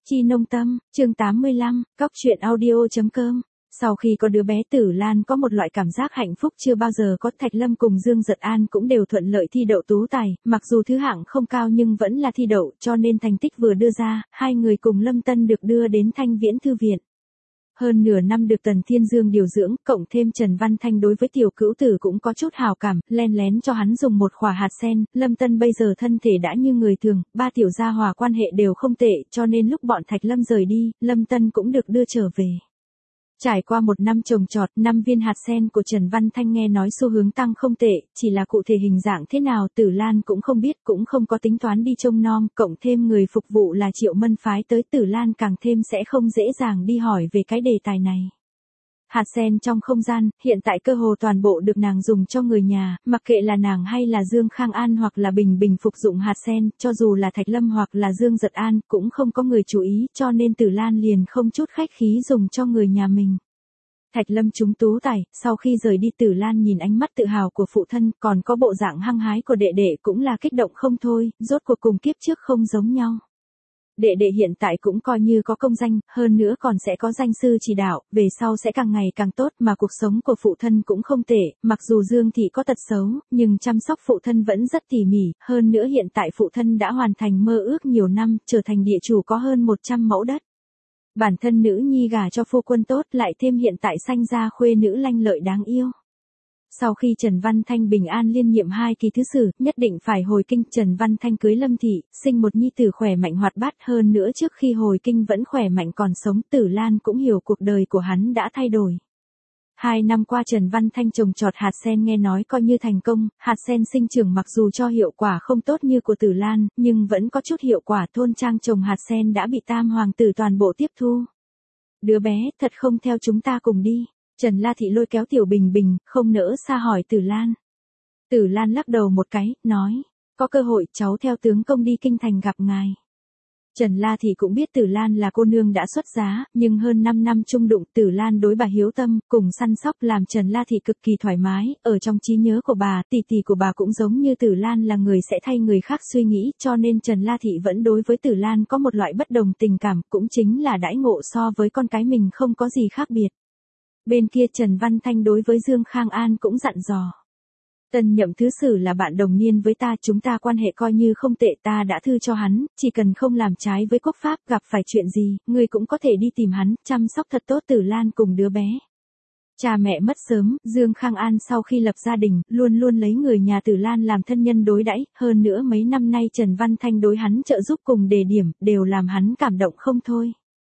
Chi Nông Tâm, chương 85, Cóc truyện audio.com. Sau khi có đứa bé Tử Lan có một loại cảm giác hạnh phúc chưa bao giờ có. Thạch Lâm cùng Dương Giật An cũng đều thuận lợi thi đậu tú tài, mặc dù thứ hạng không cao nhưng vẫn là thi đậu, cho nên thành tích vừa đưa ra, hai người cùng Lâm Tân được đưa đến Thanh Viễn Thư viện. Hơn nửa năm được Tần Thiên Dương điều dưỡng, cộng thêm Trần Văn Thanh đối với tiểu cữu tử cũng có chút hào cảm, len lén cho hắn dùng một khỏa hạt sen. Lâm Tân bây giờ thân thể đã như người thường, ba tiểu gia hòa quan hệ đều không tệ, cho nên lúc bọn Thạch Lâm rời đi, Lâm Tân cũng được đưa trở về. Trải qua một năm trồng trọt, 5 viên hạt sen của Trần Văn Thanh nghe nói xu hướng tăng không tệ, chỉ là cụ thể hình dạng thế nào Tử Lan cũng không biết, cũng không có tính toán đi trông nom, cộng thêm người phục vụ là Triệu Mân phái tới, Tử Lan càng thêm sẽ không dễ dàng đi hỏi về cái đề tài này. Hạt sen trong không gian, hiện tại cơ hồ toàn bộ được nàng dùng cho người nhà, mặc kệ là nàng hay là Dương Khang An hoặc là Bình Bình phục dụng hạt sen, cho dù là Thạch Lâm hoặc là Dương Giật An, cũng không có người chú ý, cho nên Tử Lan liền không chút khách khí dùng cho người nhà mình. Thạch Lâm trúng tú tài, sau khi rời đi Tử Lan nhìn ánh mắt tự hào của phụ thân, còn có bộ dạng hăng hái của đệ đệ cũng là kích động không thôi, rốt cuộc cùng kiếp trước không giống nhau. Đệ đệ hiện tại cũng coi như có công danh, hơn nữa còn sẽ có danh sư chỉ đạo, về sau sẽ càng ngày càng tốt, mà cuộc sống của phụ thân cũng không tệ, mặc dù Dương thị có tật xấu, nhưng chăm sóc phụ thân vẫn rất tỉ mỉ, hơn nữa hiện tại phụ thân đã hoàn thành mơ ước nhiều năm, trở thành địa chủ có hơn 100 mẫu đất. Bản thân nữ nhi gả cho phu quân tốt, lại thêm hiện tại sanh ra khuê nữ lanh lợi đáng yêu. Sau khi Trần Văn Thanh bình an liên nhiệm 2 kỳ thứ sử, nhất định phải hồi kinh. Trần Văn Thanh cưới Lâm thị, sinh một nhi tử khỏe mạnh hoạt bát, hơn nữa trước khi hồi kinh vẫn khỏe mạnh còn sống. Tử Lan cũng hiểu cuộc đời của hắn đã thay đổi. 2 năm qua Trần Văn Thanh trồng trọt hạt sen nghe nói coi như thành công, hạt sen sinh trưởng mặc dù cho hiệu quả không tốt như của Tử Lan, nhưng vẫn có chút hiệu quả. Thôn trang trồng hạt sen đã bị Tam hoàng tử toàn bộ tiếp thu. Đứa bé, thật không theo chúng ta cùng đi. Trần La Thị lôi kéo Tiểu Bình Bình, không nỡ xa hỏi Tử Lan. Tử Lan lắc đầu một cái, nói, có cơ hội cháu theo tướng công đi kinh thành gặp ngài. Trần La Thị cũng biết Tử Lan là cô nương đã xuất giá, nhưng hơn 5 năm chung đụng, Tử Lan đối bà hiếu tâm, cùng săn sóc làm Trần La Thị cực kỳ thoải mái, ở trong trí nhớ của bà, tỷ tỷ của bà cũng giống như Tử Lan là người sẽ thay người khác suy nghĩ, cho nên Trần La Thị vẫn đối với Tử Lan có một loại bất đồng tình cảm, cũng chính là đãi ngộ so với con cái mình không có gì khác biệt. Bên kia Trần Văn Thanh đối với Dương Khang An cũng dặn dò. Tân nhậm thứ sử là bạn đồng niên với ta, chúng ta quan hệ coi như không tệ, ta đã thư cho hắn, chỉ cần không làm trái với quốc pháp, gặp phải chuyện gì, ngươi cũng có thể đi tìm hắn, chăm sóc thật tốt Tử Lan cùng đứa bé. Cha mẹ mất sớm, Dương Khang An sau khi lập gia đình, luôn luôn lấy người nhà Tử Lan làm thân nhân đối đãi, hơn nữa mấy năm nay Trần Văn Thanh đối hắn trợ giúp cùng đề điểm, đều làm hắn cảm động không thôi.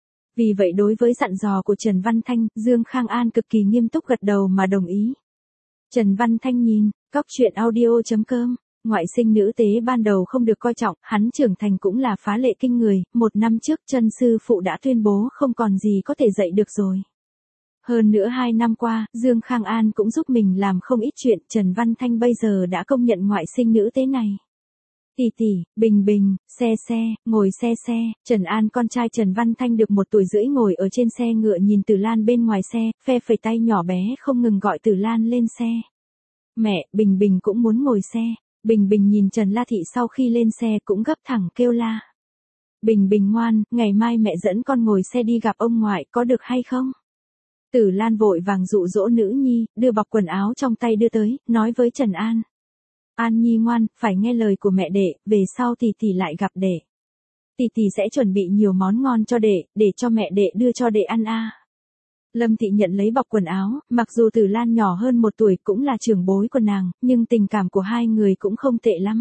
Vì vậy đối với dặn dò của Trần Văn Thanh, Dương Khang An cực kỳ nghiêm túc gật đầu mà đồng ý. Trần Văn Thanh nhìn, Cóc truyện audio.com, ngoại sinh nữ tế ban đầu không được coi trọng, hắn trưởng thành cũng là phá lệ kinh người, 1 năm trước chân sư phụ đã tuyên bố không còn gì có thể dạy được rồi. Hơn nữa 2 năm qua, Dương Khang An cũng giúp mình làm không ít chuyện, Trần Văn Thanh bây giờ đã công nhận ngoại sinh nữ tế này. Tỷ tỷ, Bình Bình, xe, ngồi xe, Trần An con trai Trần Văn Thanh được 1 tuổi rưỡi ngồi ở trên xe ngựa nhìn Tử Lan bên ngoài xe, phe phẩy tay nhỏ bé không ngừng gọi Tử Lan lên xe. Mẹ, Bình Bình cũng muốn ngồi xe. Bình Bình nhìn Trần La Thị sau khi lên xe cũng gấp thẳng kêu la. Bình Bình ngoan, ngày mai mẹ dẫn con ngồi xe đi gặp ông ngoại, có được hay không? Tử Lan vội vàng dụ dỗ nữ nhi, đưa bọc quần áo trong tay đưa tới, nói với Trần An. An Nhi ngoan, phải nghe lời của mẹ đệ, về sau tỷ tỷ lại gặp đệ. Tỷ tỷ sẽ chuẩn bị nhiều món ngon cho đệ, để cho mẹ đệ đưa cho đệ ăn a. Lâm Thị nhận lấy bọc quần áo, mặc dù Tử Lan nhỏ hơn 1 tuổi cũng là trưởng bối của nàng, nhưng tình cảm của hai người cũng không tệ lắm.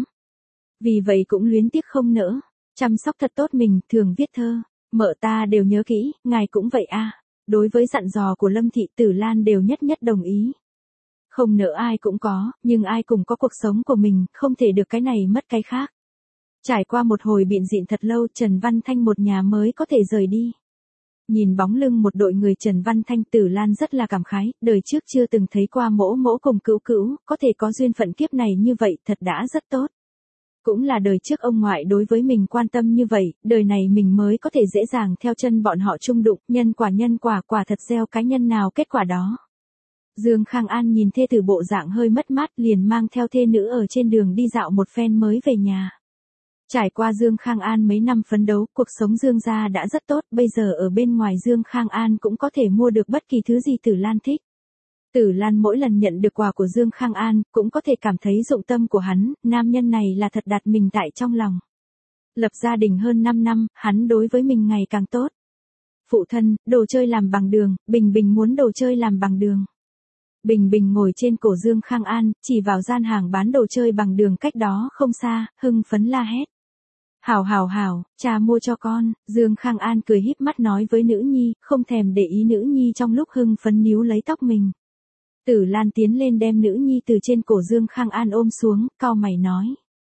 Vì vậy cũng luyến tiếc không nỡ, chăm sóc thật tốt mình, thường viết thơ, mợ ta đều nhớ kỹ, ngài cũng vậy a. Đối với dặn dò của Lâm Thị, Tử Lan đều nhất đồng ý. Không nỡ ai cũng có, nhưng ai cũng có cuộc sống của mình, không thể được cái này mất cái khác. Trải qua một hồi biện rịn thật lâu, Trần Văn Thanh một nhà mới có thể rời đi. Nhìn bóng lưng một đội người Trần Văn Thanh, Tử Lan rất là cảm khái, đời trước chưa từng thấy qua mỗ cùng cữu, có thể có duyên phận kiếp này như vậy, thật đã rất tốt. Cũng là đời trước ông ngoại đối với mình quan tâm như vậy, đời này mình mới có thể dễ dàng theo chân bọn họ chung đụng, nhân quả quả thật gieo cái nhân nào kết quả đó. Dương Khang An nhìn thê tử bộ dạng hơi mất mát, liền mang theo thê nữ ở trên đường đi dạo một phen mới về nhà. Trải qua Dương Khang An mấy năm phấn đấu, cuộc sống Dương gia đã rất tốt, bây giờ ở bên ngoài Dương Khang An cũng có thể mua được bất kỳ thứ gì Tử Lan thích. Tử Lan mỗi lần nhận được quà của Dương Khang An, cũng có thể cảm thấy dụng tâm của hắn, nam nhân này là thật đặt mình tại trong lòng. Lập gia đình hơn 5 năm, hắn đối với mình ngày càng tốt. Phụ thân, đồ chơi làm bằng đường, Bình Bình muốn đồ chơi làm bằng đường. Bình Bình ngồi trên cổ Dương Khang An, chỉ vào gian hàng bán đồ chơi bằng đường cách đó không xa, hưng phấn la hét. Hảo hảo hảo, cha mua cho con, Dương Khang An cười híp mắt nói với nữ nhi, không thèm để ý nữ nhi trong lúc hưng phấn níu lấy tóc mình. Tử Lan tiến lên đem nữ nhi từ trên cổ Dương Khang An ôm xuống, cau mày nói.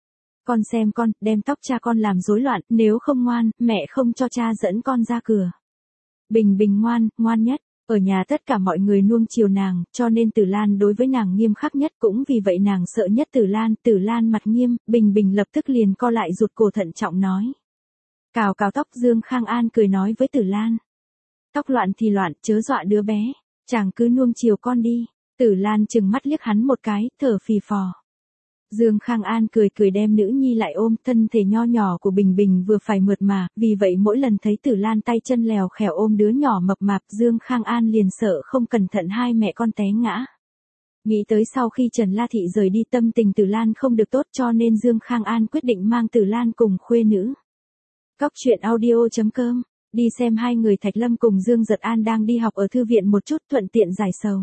Con xem con, đem tóc cha con làm rối loạn, nếu không ngoan, mẹ không cho cha dẫn con ra cửa. Bình Bình ngoan, ngoan nhất. Ở nhà tất cả mọi người nuông chiều nàng, cho nên Tử Lan đối với nàng nghiêm khắc nhất, cũng vì vậy nàng sợ nhất Tử Lan mặt nghiêm, Bình Bình lập tức liền co lại rụt cổ thận trọng nói. Cào cào tóc, Dương Khang An cười nói với Tử Lan. Tóc loạn thì loạn, chớ dọa đứa bé, chàng cứ nuông chiều con đi. Tử Lan chừng mắt liếc hắn một cái, thở phì phò. Dương Khang An cười cười đem nữ nhi lại ôm, thân thể nho nhỏ của Bình Bình vừa phải mượt mà, vì vậy mỗi lần thấy Tử Lan tay chân lèo khèo ôm đứa nhỏ mập mạp, Dương Khang An liền sợ không cẩn thận hai mẹ con té ngã. Nghĩ tới sau khi Trần La Thị rời đi tâm tình Tử Lan không được tốt, cho nên Dương Khang An quyết định mang Tử Lan cùng khuê nữ. Cóc truyện audio.com, đi xem hai người Thạch Lâm cùng Dương Giật An đang đi học ở thư viện một chút, thuận tiện giải sầu.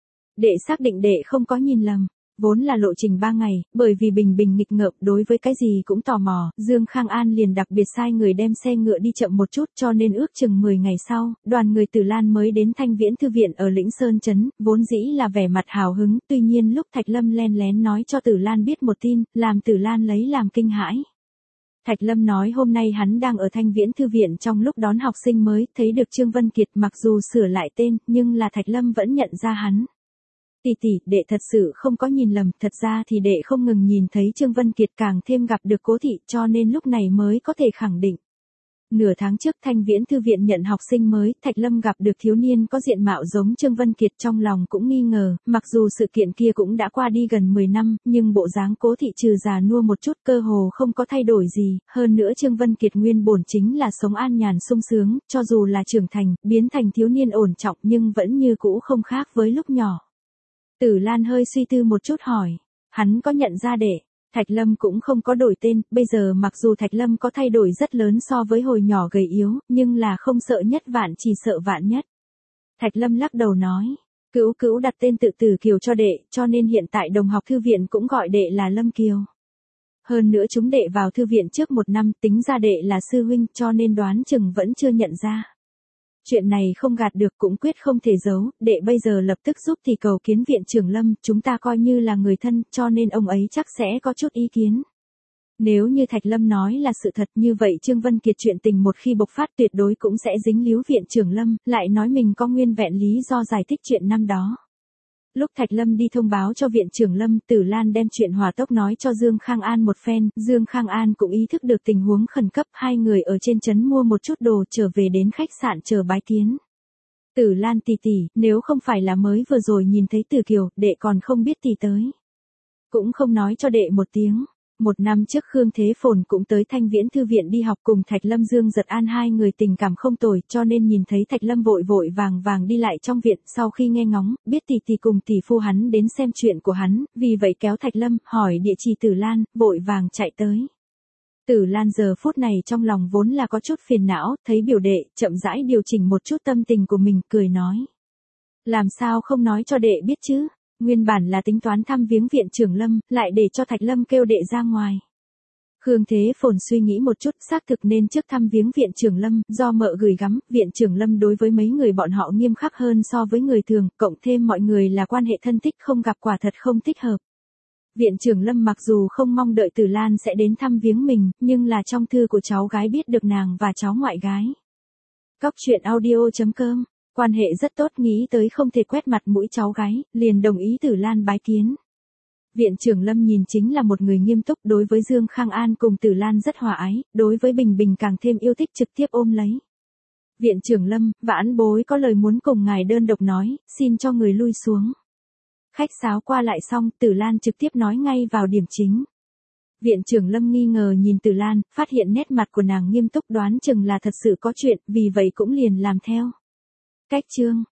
Đệ xác định đệ không có nhìn lầm. Vốn là lộ trình 3 ngày, bởi vì Bình Bình nghịch ngợm đối với cái gì cũng tò mò, Dương Khang An liền đặc biệt sai người đem xe ngựa đi chậm một chút, cho nên ước chừng 10 ngày sau, đoàn người Tử Lan mới đến Thanh Viễn Thư viện ở Lĩnh Sơn Trấn, vốn dĩ là vẻ mặt hào hứng, tuy nhiên lúc Thạch Lâm len lén nói cho Tử Lan biết một tin, làm Tử Lan lấy làm kinh hãi. Thạch Lâm nói hôm nay hắn đang ở Thanh Viễn Thư viện trong lúc đón học sinh mới, thấy được Trương Vân Kiệt, mặc dù sửa lại tên, nhưng là Thạch Lâm vẫn nhận ra hắn. Tỷ tỷ, đệ thật sự không có nhìn lầm, thật ra thì đệ không ngừng nhìn thấy Trương Vân Kiệt, càng thêm gặp được Cố thị, cho nên lúc này mới có thể khẳng định. Nửa tháng trước Thanh Viễn Thư viện nhận học sinh mới, Thạch Lâm gặp được thiếu niên có diện mạo giống Trương Vân Kiệt, trong lòng cũng nghi ngờ, mặc dù sự kiện kia cũng đã qua đi gần 10 năm, nhưng bộ dáng Cố thị trừ già nua một chút cơ hồ không có thay đổi gì, hơn nữa Trương Vân Kiệt nguyên bổn chính là sống an nhàn sung sướng, cho dù là trưởng thành, biến thành thiếu niên ổn trọng nhưng vẫn như cũ không khác với lúc nhỏ. Tử Lan hơi suy tư một chút hỏi, hắn có nhận ra đệ? Thạch Lâm cũng không có đổi tên, bây giờ mặc dù Thạch Lâm có thay đổi rất lớn so với hồi nhỏ gầy yếu, nhưng là không sợ nhất vạn chỉ sợ vạn nhất. Thạch Lâm lắc đầu nói, Cữu Cữu đặt tên tự Tử Kiều cho đệ, cho nên hiện tại đồng học thư viện cũng gọi đệ là Lâm Kiều. Hơn nữa chúng đệ vào thư viện trước 1 năm, tính ra đệ là sư huynh, cho nên đoán chừng vẫn chưa nhận ra. Chuyện này không gạt được, cũng quyết không thể giấu, đệ bây giờ lập tức giúp thì cầu kiến viện trưởng Lâm, chúng ta coi như là người thân, cho nên ông ấy chắc sẽ có chút ý kiến. Nếu như Thạch Lâm nói là sự thật, như vậy Trương Vân Kiệt chuyện tình một khi bộc phát tuyệt đối cũng sẽ dính líu viện trưởng Lâm, lại nói mình có nguyên vẹn lý do giải thích chuyện năm đó. Lúc Thạch Lâm đi thông báo cho viện trưởng Lâm, Tử Lan đem chuyện hỏa tốc nói cho Dương Khang An một phen, Dương Khang An cũng ý thức được tình huống khẩn cấp, hai người ở trên trấn mua một chút đồ trở về đến khách sạn chờ bái kiến. Tử Lan tỷ tỷ, nếu không phải là mới vừa rồi nhìn thấy Tử Kiều, đệ còn không biết tỷ tới. Cũng không nói cho đệ một tiếng. 1 năm trước Khương Thế Phồn cũng tới Thanh Viễn Thư viện đi học cùng Thạch Lâm Dương Giật An, hai người tình cảm không tồi, cho nên nhìn thấy Thạch Lâm vội vội vàng vàng đi lại trong viện, sau khi nghe ngóng, biết tỷ tỷ cùng tỷ phu hắn đến xem chuyện của hắn, vì vậy kéo Thạch Lâm, hỏi địa chỉ Tử Lan, vội vàng chạy tới. Tử Lan giờ phút này trong lòng vốn là có chút phiền não, thấy biểu đệ, chậm rãi điều chỉnh một chút tâm tình của mình, cười nói. Làm sao không nói cho đệ biết chứ? Nguyên bản là tính toán thăm viếng viện trưởng Lâm, lại để cho Thạch Lâm kêu đệ ra ngoài. Khương Thế Phồn suy nghĩ một chút, xác thực nên trước thăm viếng viện trưởng Lâm, do mợ gửi gắm, viện trưởng Lâm đối với mấy người bọn họ nghiêm khắc hơn so với người thường, cộng thêm mọi người là quan hệ thân thích, không gặp quả thật không thích hợp. Viện trưởng Lâm mặc dù không mong đợi Tử Lan sẽ đến thăm viếng mình, nhưng là trong thư của cháu gái biết được nàng và cháu ngoại gái. Cóc truyện audio.com, quan hệ rất tốt, nghĩ tới không thể quét mặt mũi cháu gái, liền đồng ý Tử Lan bái kiến. Viện trưởng Lâm nhìn chính là một người nghiêm túc, đối với Dương Khang An cùng Tử Lan rất hòa ái, đối với Bình Bình càng thêm yêu thích, trực tiếp ôm lấy. Viện trưởng Lâm, vãn bối có lời muốn cùng ngài đơn độc nói, xin cho người lui xuống. Khách sáo qua lại xong, Tử Lan trực tiếp nói ngay vào điểm chính. Viện trưởng Lâm nghi ngờ nhìn Tử Lan, phát hiện nét mặt của nàng nghiêm túc, đoán chừng là thật sự có chuyện, vì vậy cũng liền làm theo. Cách chương